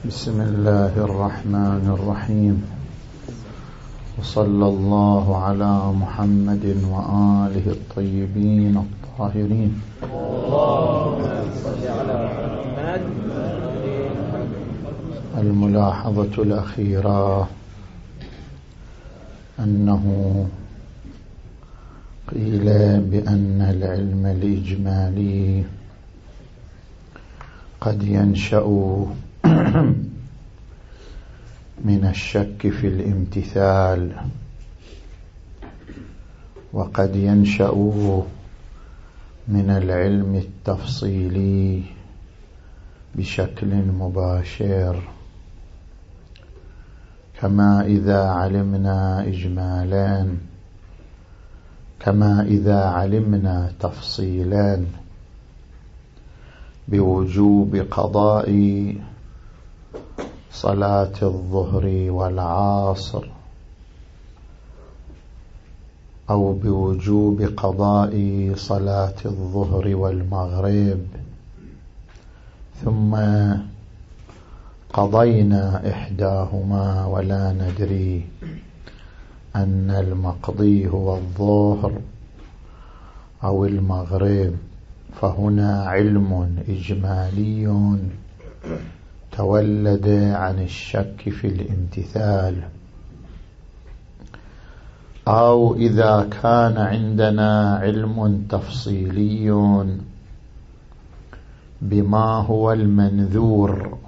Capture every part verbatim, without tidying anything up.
بسم الله الرحمن الرحيم، وصلى الله على محمد وآله الطيبين الطاهرين. الملاحظة الأخيرة أنه قيل بأن العلم الإجمالي قد ينشأ من الشك في الامتثال، وقد ينشأ من العلم التفصيلي بشكل مباشر، كما إذا علمنا إجمالا كما إذا علمنا تفصيلا بوجوب قضاء صلاة الظهر والعصر، أو بوجوب قضاء صلاة الظهر والمغرب، ثم قضينا إحداهما ولا ندري أن المقضي هو الظهر أو المغرب، فهنا علم إجمالي تولد عن الشك في الامتثال. أو إذا كان عندنا علم تفصيلي بما هو المنذور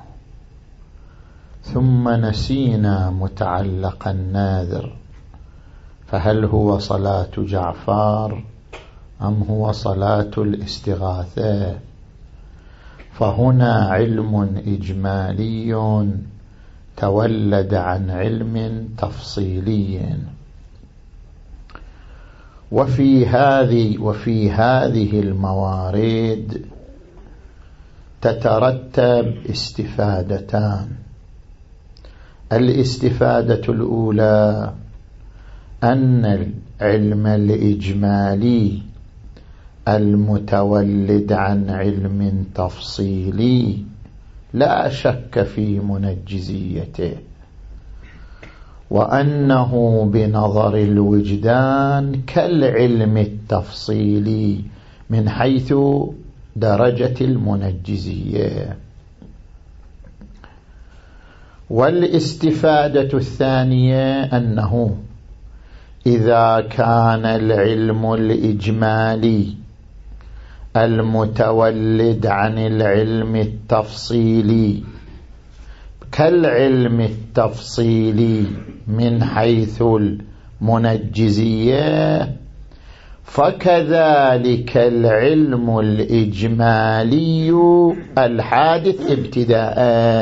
ثم نسينا متعلق الناذر، فهل هو صلاة جعفر أم هو صلاة الاستغاثة؟ فهنا علم إجمالي تولد عن علم تفصيلي. وفي هذه وفي هذه الموارد تترتب استفادتان. الاستفادة الأولى أن العلم الإجمالي المتولد عن علم تفصيلي لا شك في منجزيته، وأنه بنظر الوجدان كالعلم التفصيلي من حيث درجة المنجزية. والاستفادة الثانية أنه إذا كان العلم الإجمالي المتولد عن العلم التفصيلي كالعلم التفصيلي من حيث المنجزية، فكذلك العلم الإجمالي الحادث ابتداءً،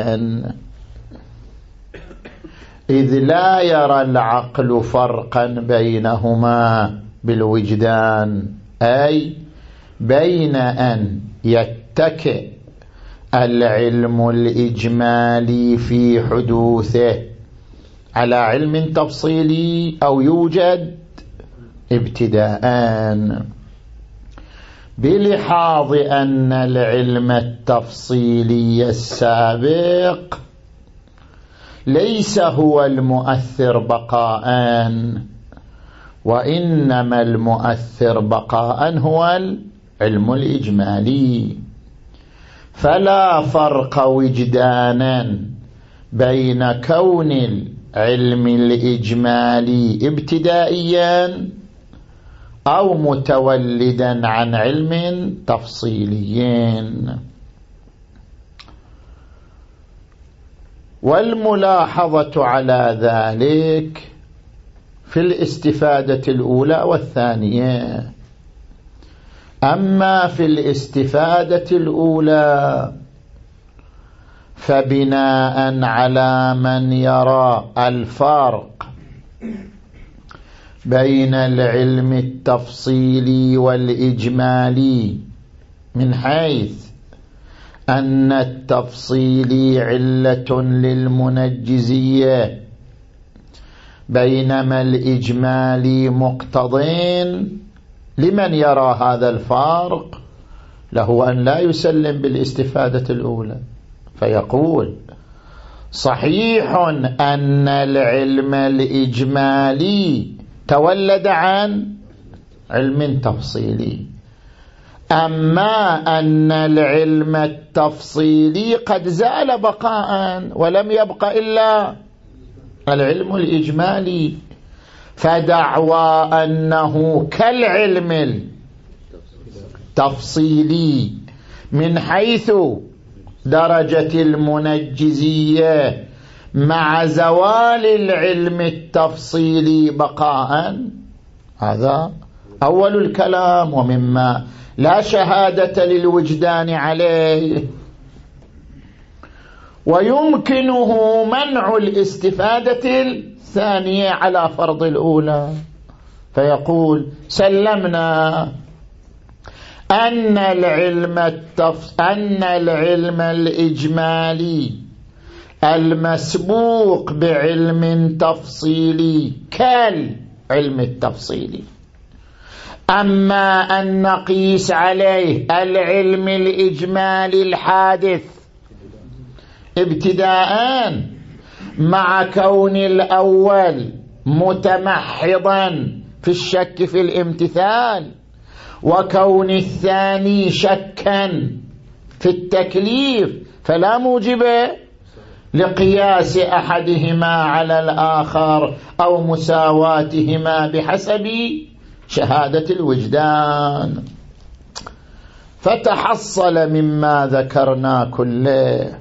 إذ لا يرى العقل فرقا بينهما بالوجدان، أي بين أن يتكئ العلم الإجمالي في حدوثه على علم تفصيلي أو يوجد ابتداء، بلحاظ أن العلم التفصيلي السابق ليس هو المؤثر بقاء، وإنما المؤثر بقاء هو العلم الإجمالي، فلا فرق وجدانا بين كون العلم الإجمالي ابتدائيا أو متولدا عن علم تفصيلي. والملاحظة على ذلك في الاستفادة الأولى والثانية. أما في الاستفادة الأولى فبناء على من يرى الفرق بين العلم التفصيلي والإجمالي من حيث أن التفصيلي علة للمنجزية بينما الإجمالي مقتضين، لمن يرى هذا الفارق له أن لا يسلم بالاستفادة الأولى، فيقول صحيح أن العلم الإجمالي تولد عن علم تفصيلي، أما أن العلم التفصيلي قد زال بقاء ولم يبق إلا العلم الإجمالي، فدعوى أنه كالعلم التفصيلي من حيث درجة المنجزية مع زوال العلم التفصيلي بقاء، هذا أول الكلام ومما لا شهادة للوجدان عليه. ويمكنه منع الاستفادة الثانية على فرض الأولى، فيقول سلمنا أن العلم التف... أن العلم الإجمالي المسبوق بعلم تفصيلي كالعلم التفصيلي، أما أن نقيس عليه العلم الإجمالي الحادث ابتداء مع كون الأول متمحضا في الشك في الامتثال، وكون الثاني شكا في التكليف، فلا موجب لقياس أحدهما على الآخر أو مساواتهما بحسب شهادة الوجدان. فتحصل مما ذكرنا كله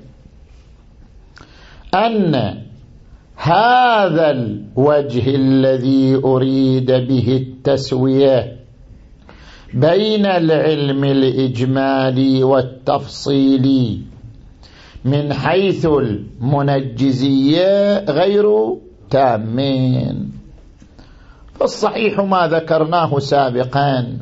أن هذا الوجه الذي أريد به التسوية بين العلم الإجمالي والتفصيلي من حيث المنجزية غير تامين. فالصحيح ما ذكرناه سابقا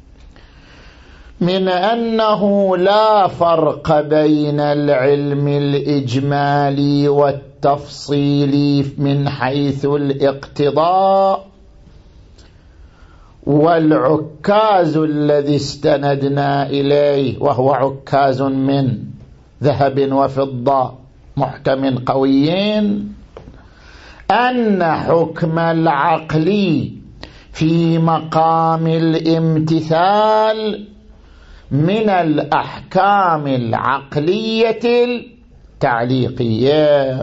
من أنه لا فرق بين العلم الإجمالي والتفصيلي من حيث الاقتضاء، والعكاز الذي استندنا إليه وهو عكاز من ذهب وفضة محكم قويين، أن حكم العقل في مقام الامتثال من الأحكام العقلية التعليقية،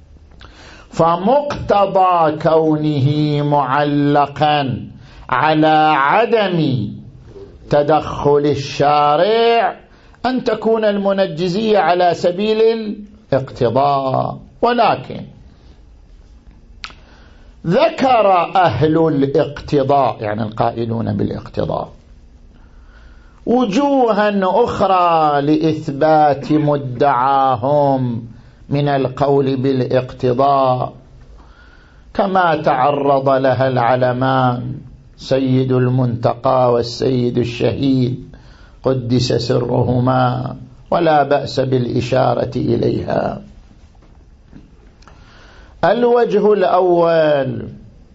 فمقتضى كونه معلقا على عدم تدخل الشارع أن تكون المنجزية على سبيل الاقتضاء. ولكن ذكر أهل الاقتضاء يعني القائلون بالاقتضاء وجوها أخرى لإثبات مدعاهم من القول بالاقتضاء، كما تعرض لها العلمان سيد المنتقى والسيد الشهيد قدس سرهما، ولا بأس بالإشارة إليها. الوجه الأول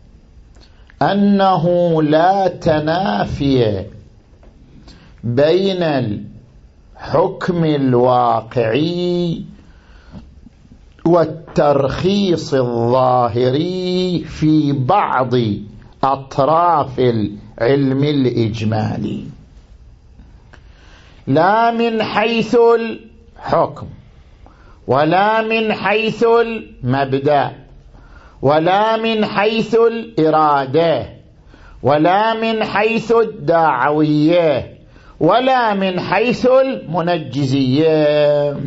أنه لا تنافي بين الحكم الواقعي والترخيص الظاهري في بعض أطراف العلم الإجمالي، لا من حيث الحكم ولا من حيث المبدأ ولا من حيث الإرادة ولا من حيث الدعوية ولا من حيث المنجزية.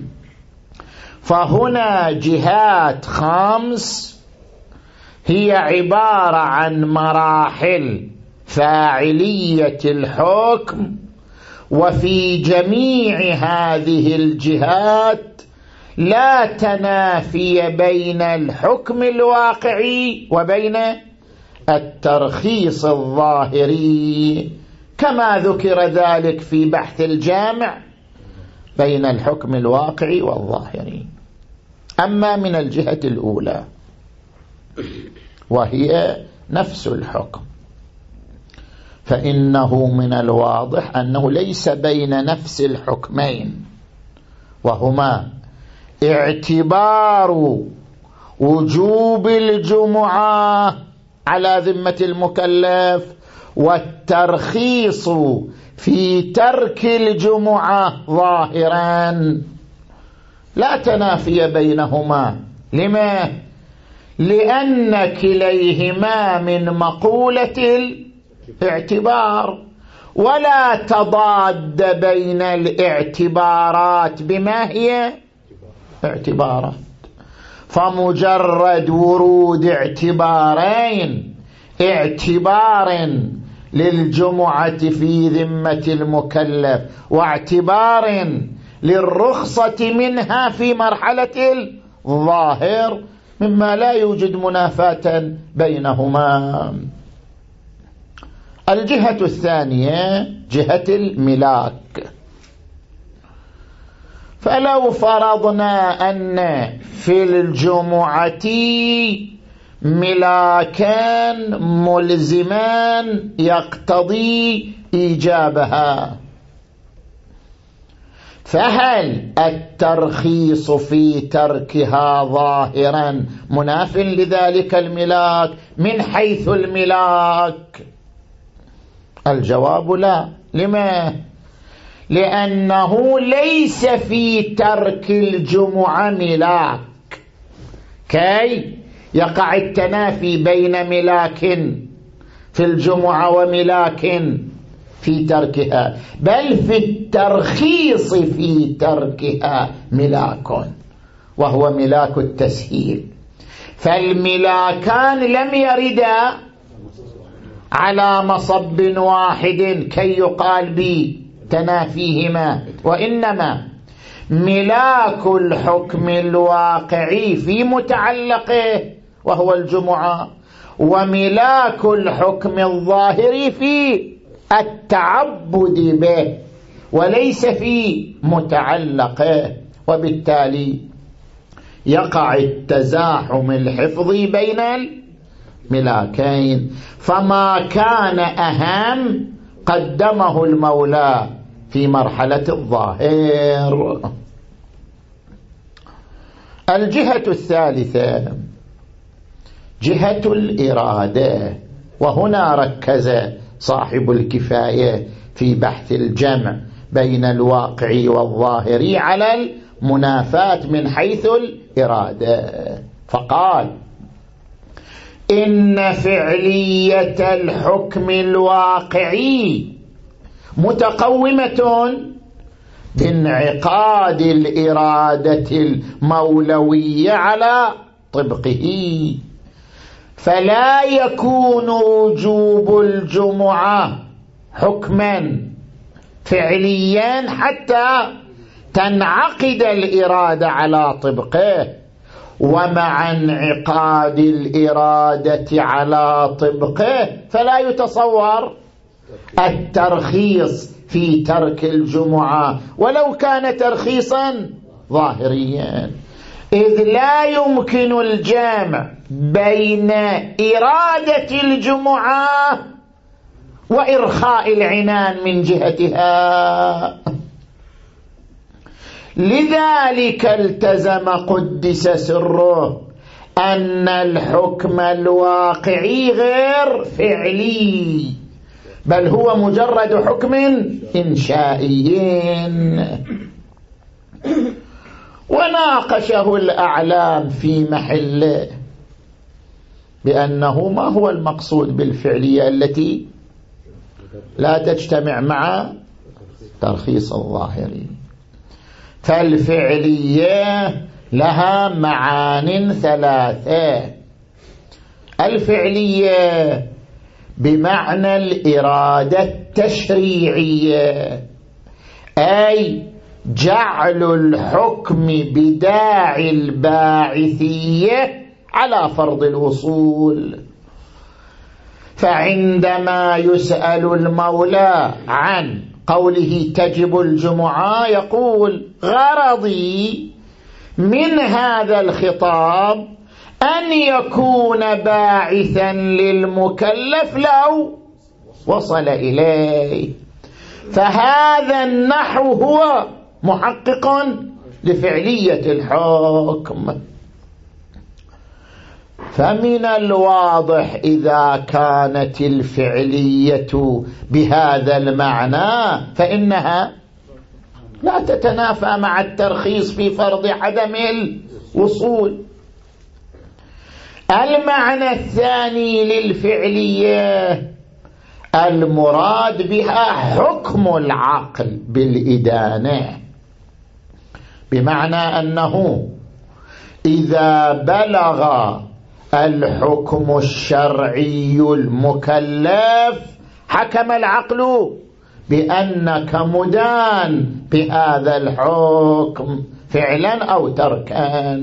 فهنا جهات خمس هي عبارة عن مراحل فاعلية الحكم، وفي جميع هذه الجهات لا تنافي بين الحكم الواقعي وبين الترخيص الظاهري، كما ذكر ذلك في بحث الجامع بين الحكم الواقعي والظاهري. أما من الجهة الأولى وهي نفس الحكم، فإنه من الواضح أنه ليس بين نفس الحكمين وهما اعتبار وجوب الجمعة على ذمة المكلف والترخيص في ترك الجمعة ظاهرا، لا تنافي بينهما. لما؟ لأن كليهما من مقولة الاعتبار، ولا تضاد بين الاعتبارات بما هي اعتبارات. فمجرد ورود اعتبارين، اعتبار للجمعة في ذمة المكلف واعتبار للرخصة منها في مرحلة الظاهر، مما لا يوجد منافاة بينهما. الجهة الثانية جهة الملاك. فلو فرضنا أن في الجمعة ملاكان ملزمان يقتضي إيجابها، فهل الترخيص في تركها ظاهرا مناف لذلك الملاك من حيث الملاك؟ الجواب لا. لما؟ لأنه ليس في ترك الجمعة ملاك كي يقع التنافي بين ملاك في الجمعة وملاك في تركها، بل في الترخيص في تركها ملاك، وهو ملاك التسهيل. فالملاكان لم يردا على مصب واحد كي يقال بتنافيهما، وإنما ملاك الحكم الواقعي في متعلقه وهو الجمعة، وملاك الحكم الظاهري في التعبد به وليس في متعلقه، وبالتالي يقع التزاحم الحفظي بين الملاكين. فما كان أهم قدمه المولى في مرحلة الظاهر. الجهة الثالثة جهة الإرادة، وهنا ركز صاحب الكفاية في بحث الجمع بين الواقعي والظاهري على المنافاة من حيث الإرادة، فقال: إن فعلية الحكم الواقعي متقومة بانعقاد الإرادة المولوية على طبقه، فلا يكون وجوب الجمعة حكما فعليا حتى تنعقد الإرادة على طبقه، ومع انعقاد الإرادة على طبقه فلا يتصور الترخيص في ترك الجمعة ولو كان ترخيصا ظاهريا، إذ لا يمكن الجمع بين إرادة الجمعة وإرخاء العنان من جهتها. لذلك التزم قدس سره أن الحكم الواقعي غير فعلي، بل هو مجرد حكم إنشائي. وناقشه الأعلام في محله بأنه ما هو المقصود بالفعلية التي لا تجتمع مع ترخيص الظاهري. فالفعلية لها معان ثلاثة: الفعلية بمعنى الإرادة التشريعية، أي جعل الحكم بداعي الباعثية على فرض الوصول. فعندما يسأل المولى عن قوله تجب الجمعة يقول: غرضي من هذا الخطاب أن يكون باعثا للمكلف لو وصل إليه. فهذا النحو هو محقق لفعلية الحكم. فمن الواضح إذا كانت الفعلية بهذا المعنى فإنها لا تتنافى مع الترخيص في فرض عدم الوصول. المعنى الثاني للفعلية المراد بها حكم العقل بالإدانة، بمعنى أنه إذا بلغ الحكم الشرعي المكلف حكم العقل بأنك مدان بهذا الحكم فعلا أو تركا.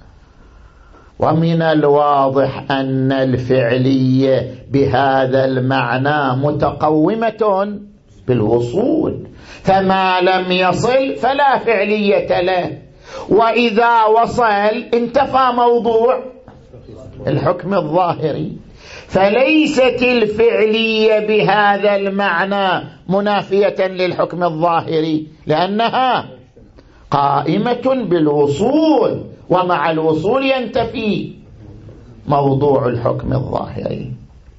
ومن الواضح أن الفعلية بهذا المعنى متقومة بالوصول، فما لم يصل فلا فعلية له، وإذا وصل انتفى موضوع الحكم الظاهري. فليست الفعلية بهذا المعنى منافية للحكم الظاهري، لأنها قائمة بالوصول، ومع الوصول ينتفي موضوع الحكم الظاهري.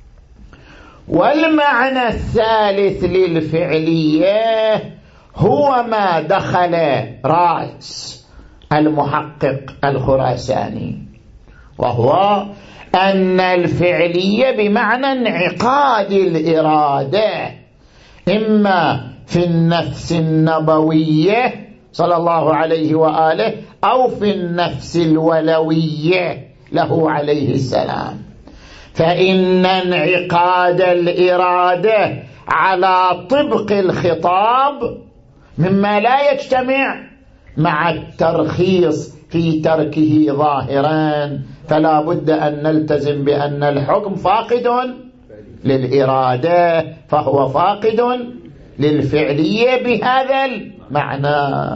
والمعنى الثالث للفعلية هو ما دخل رأس المحقق الخراساني، وهو أن الفعلية بمعنى انعقاد الإرادة، إما في النفس النبوية صلى الله عليه وآله أو في النفس الولوية له عليه السلام. فإن انعقاد الإرادة على طبق الخطاب مما لا يجتمع مع الترخيص في تركه ظاهرا، فلا بد أن نلتزم بأن الحكم فاقد للإرادة، فهو فاقد للفعلية بهذا المعنى.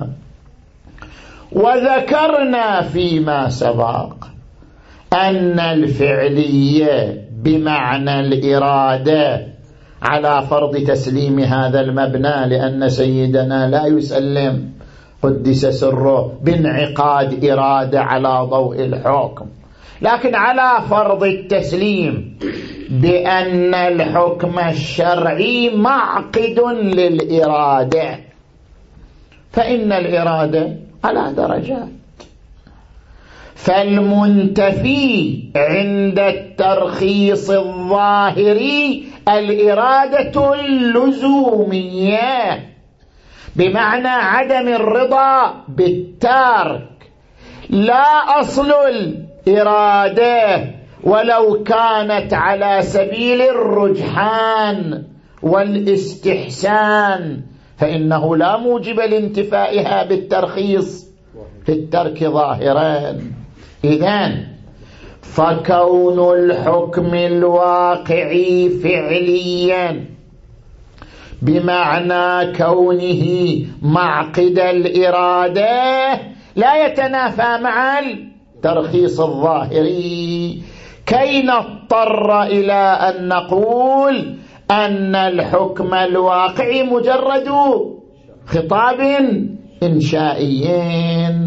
وذكرنا فيما سبق أن الفعلية بمعنى الإرادة على فرض تسليم هذا المبنى، لأن سيدنا لا يسلم قدس سره بانعقاد إرادة على ضوء الحكم، لكن على فرض التسليم بأن الحكم الشرعي معقد للإرادة، فإن الإرادة على درجات. فالمنتفي عند الترخيص الظاهري الإرادة اللزومية، بمعنى عدم الرضا بالترك، لا أصل الإرادة ولو كانت على سبيل الرجحان والاستحسان، فإنه لا موجب لانتفائها بالترخيص في الترك ظاهرا. إذن فكون الحكم الواقعي فعليا بمعنى كونه معقد الإرادة لا يتنافى مع الترخيص الظاهري، كي نضطر إلى أن نقول أن الحكم الواقعي مجرد خطاب إنشائي.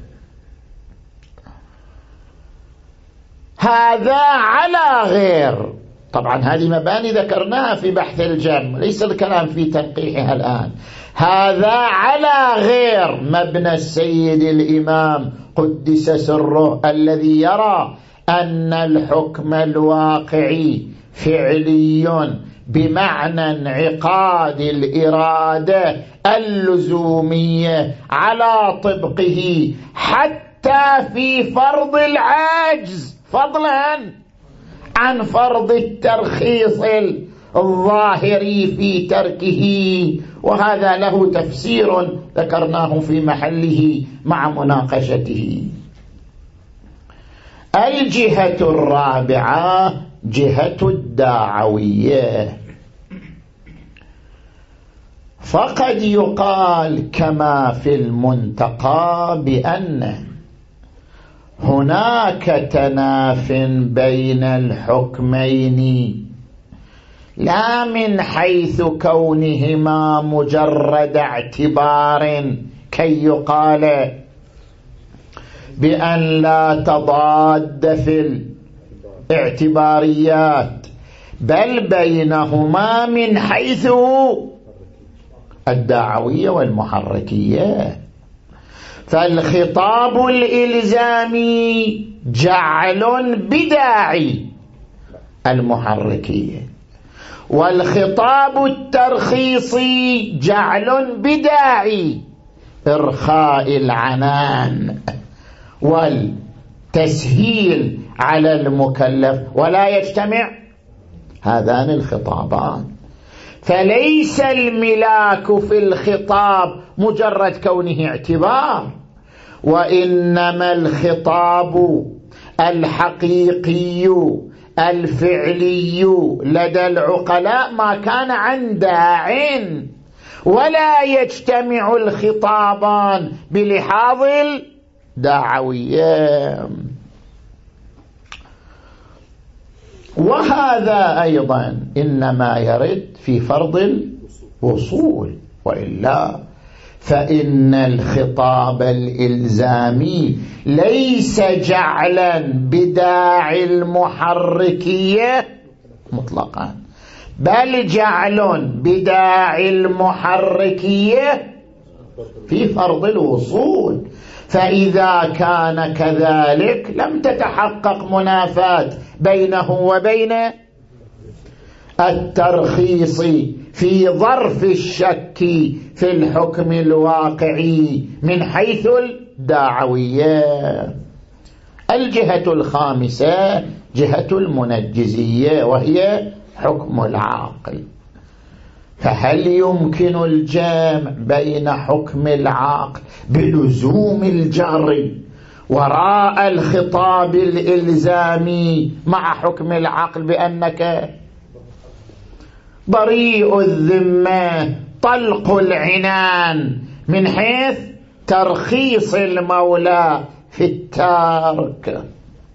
هذا على غير، طبعا هذه مباني ذكرناها في بحث الجم، ليس الكلام في تنقيحها الآن. هذا على غير مبنى السيد الإمام قدس سره الذي يرى أن الحكم الواقعي فعلي بمعنى انعقاد الإرادة اللزومية على طبقه حتى في فرض العجز، فضلا عن فرض الترخيص الظاهري في تركه. وهذا له تفسير ذكرناه في محله مع مناقشته. الجهة الرابعة جهة الداعوية. فقد يقال كما في المنتقى بأن هناك تناف بين الحكمين، لا من حيث كونهما مجرد اعتبار كي يقال بأن لا تضاد في الاعتباريات، بل بينهما من حيث الدعوية والمحركية. فالخطاب الإلزامي جعل بداعي المحركية، والخطاب الترخيصي جعل بداعي إرخاء العنان والتسهيل على المكلف، ولا يجتمع هذان الخطابان. فليس الملاك في الخطاب مجرد كونه اعتبار، وإنما الخطاب الحقيقي الفعلي لدى العقلاء ما كان عن داع، ولا يجتمع الخطابان بلحاظ الدعوية. وهذا أيضا إنما يرد في فرض الوصول، وإلا فإن الخطاب الإلزامي ليس جعلا بداعي المحركية مطلقا، بل جعل بداعي المحركية في فرض الوصول. فإذا كان كذلك لم تتحقق منافاة بينه وبين الترخيص في ظرف الشك في الحكم الواقعي من حيث الدعوية. الجهة الخامسة جهة المنجزية، وهي حكم العاقل. فهل يمكن الجمع بين حكم العاقل بلزوم الجري وراء الخطاب الإلزامي مع حكم العقل بأنك بريء الذمة طلق العنان من حيث ترخيص المولى في التارك؟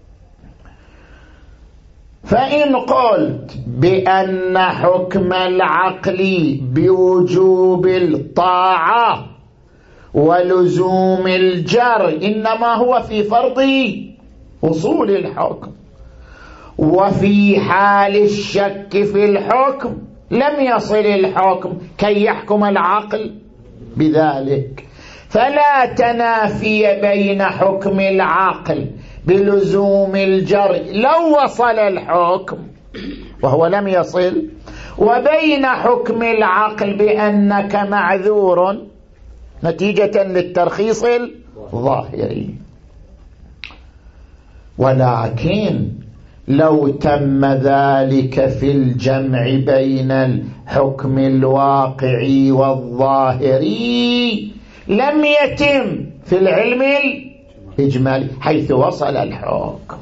فإن قلت بأن حكم العقل بوجوب الطاعة ولزوم الجر إنما هو في فرض وصول الحكم، وفي حال الشك في الحكم لم يصل الحكم كي يحكم العقل بذلك، فلا تنافي بين حكم العقل بلزوم الجر لو وصل الحكم وهو لم يصل، وبين حكم العقل بأنك معذور نتيجة للترخيص الظاهري. ولكن لو تم ذلك في الجمع بين الحكم الواقعي والظاهري لم يتم في العلم الإجمالي حيث وصل الحكم.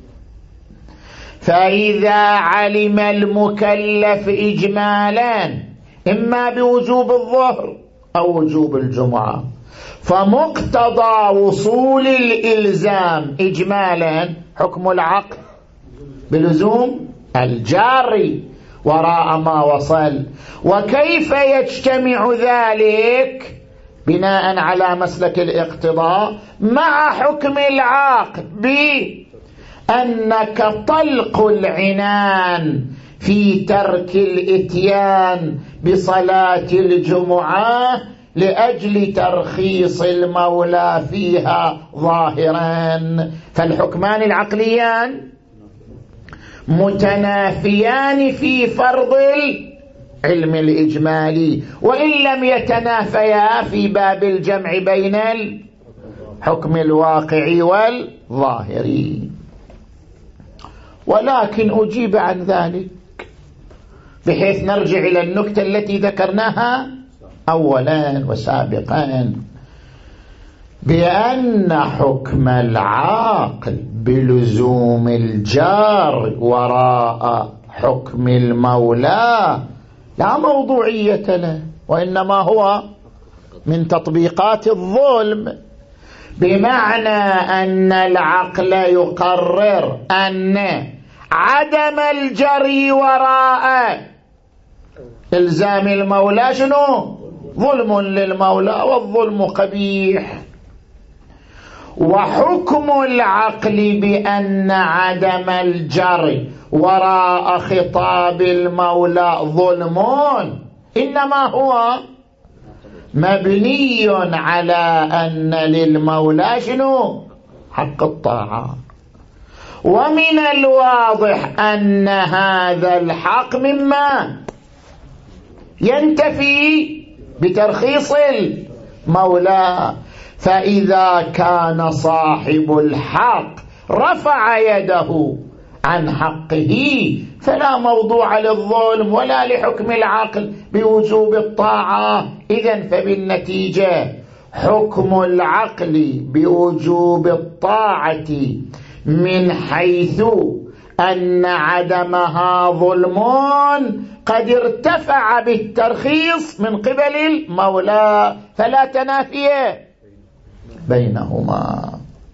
فإذا علم المكلف إجمالا إما بوجوب الظهر أو وجوب الجمعة، فمقتضى وصول الإلزام إجمالا حكم العقل بلزوم الجاري وراء ما وصل. وكيف يجتمع ذلك بناء على مسلك الاقتضاء مع حكم العقل بأنك طلق العنان في ترك الإتيان بصلاة الجمعة لأجل ترخيص المولى فيها ظاهرا؟ فالحكمان العقليان متنافيان في فرض العلم الإجمالي، وإن لم يتنافيا في باب الجمع بين الحكم الواقعي والظاهري. ولكن أجيب عن ذلك بحيث نرجع إلى النكتة التي ذكرناها أولا وسابقا، بأن حكم العاقل بلزوم الجار وراء حكم المولى لا موضوعية له، وإنما هو من تطبيقات الظلم، بمعنى أن العقل يقرر أن عدم الجري وراء إلزام المولى شنو؟ ظلم للمولى، والظلم قبيح. وحكم العقل بأن عدم الجري وراء خطاب المولى ظلم إنما هو مبني على أن للمولى شنو؟ حق الطاعة. ومن الواضح أن هذا الحق مما ينتفي بترخيص المولى، فإذا كان صاحب الحق رفع يده عن حقه فلا موضوع للظلم ولا لحكم العقل بوجوب الطاعة. إذن فبالنتيجة حكم العقل بوجوب الطاعة من حيث أن عدمها ظلم قد ارتفع بالترخيص من قبل المولى، فلا تنافي بينهما.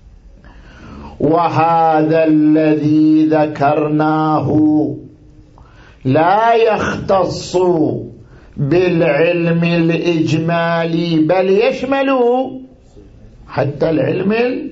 وهذا الذي ذكرناه لا يختص بالعلم الإجمالي بل يشمل حتى العلم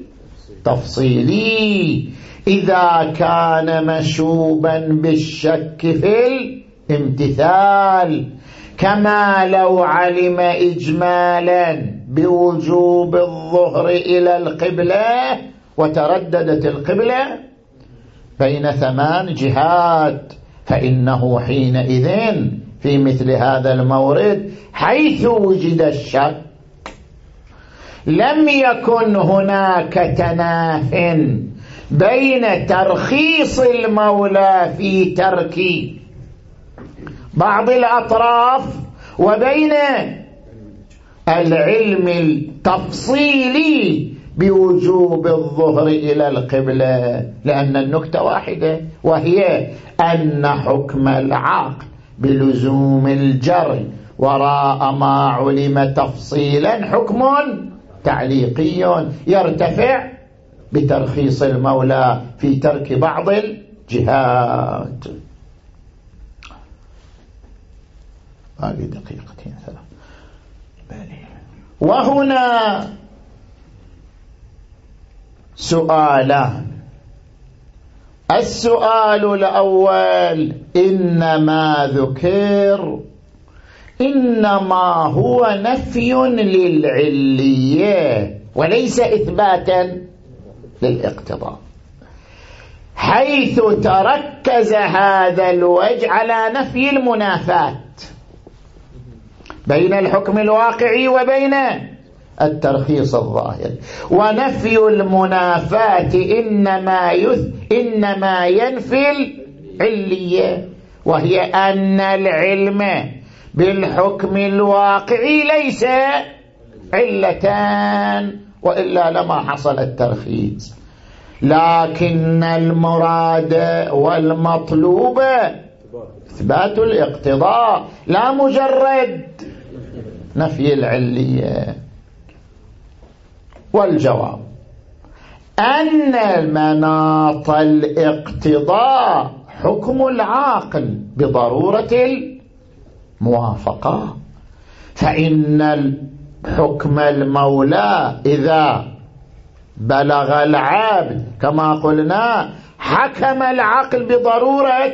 التفصيلي إذا كان مشوبا بالشك في الامتثال، كما لو علم إجمالا بوجوب الظهر إلى القبلة وترددت القبلة بين ثمان جهات، فإنه حينئذ في مثل هذا المورد حيث وجد الشك لم يكن هناك تناف بين ترخيص المولى في ترك بعض الأطراف وبين العلم التفصيلي بوجوب الظهر إلى القبلة، لأن النكتة واحدة وهي أن حكم العقل بلزوم الجري وراء ما علم تفصيلا حكم تعليقي يرتفع بترخيص المولى في ترك بعض الجهات. باقي دقيقتين ثلاث. وهنا سؤالان. السؤال الأول إنما ذكر إنما هو نفي للعلية وليس إثباتا للاقتضاء، حيث تركز هذا الوجه على نفي المنافاة بين الحكم الواقعي وبين الترخيص الظاهر. ونفي المنافاة إنما, يث... إنما ينفي العلية، وهي أن العلم بالحكم الواقعي ليس علتان وإلا لما حصل الترخيص، لكن المراد والمطلوب إثبات الاقتضاء لا مجرد نفي العلية. والجواب أن مناط الاقتضاء حكم العاقل بضرورة الموافقة، فإن حكم المولى إذا بلغ العبد كما قلنا حكم العقل بضرورة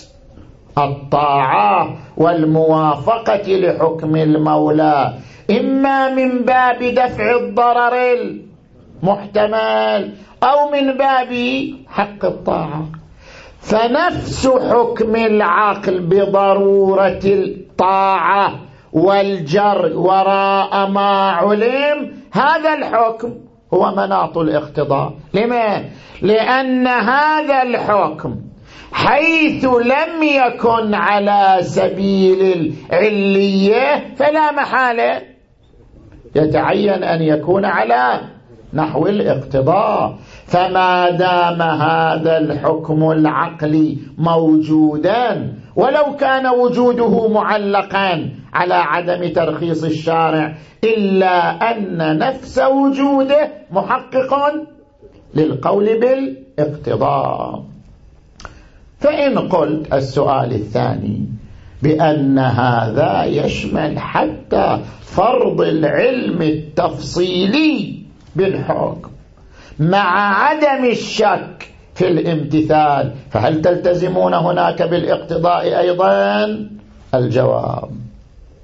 الطاعة والموافقة لحكم المولى، إما من باب دفع الضرر المحتمل أو من باب حق الطاعة. فنفس حكم العقل بضرورة الطاعة والجر وراء ما علم، هذا الحكم هو مناط الاقتضاء. لما؟ لأن هذا الحكم حيث لم يكن على سبيل العلية فلا محالة يتعين أن يكون على نحو الاقتضاء. فما دام هذا الحكم العقلي موجودا ولو كان وجوده معلقا على عدم ترخيص الشارع، إلا أن نفس وجوده محقق للقول بالاقتضاء. فإن قلت السؤال الثاني بأن هذا يشمل حتى فرض العلم التفصيلي بالحكم، مع عدم الشك في الامتثال، فهل تلتزمون هناك بالاقتضاء أيضا؟ الجواب: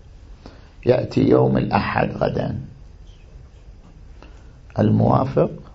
يأتي يوم الأحد غدا الموافق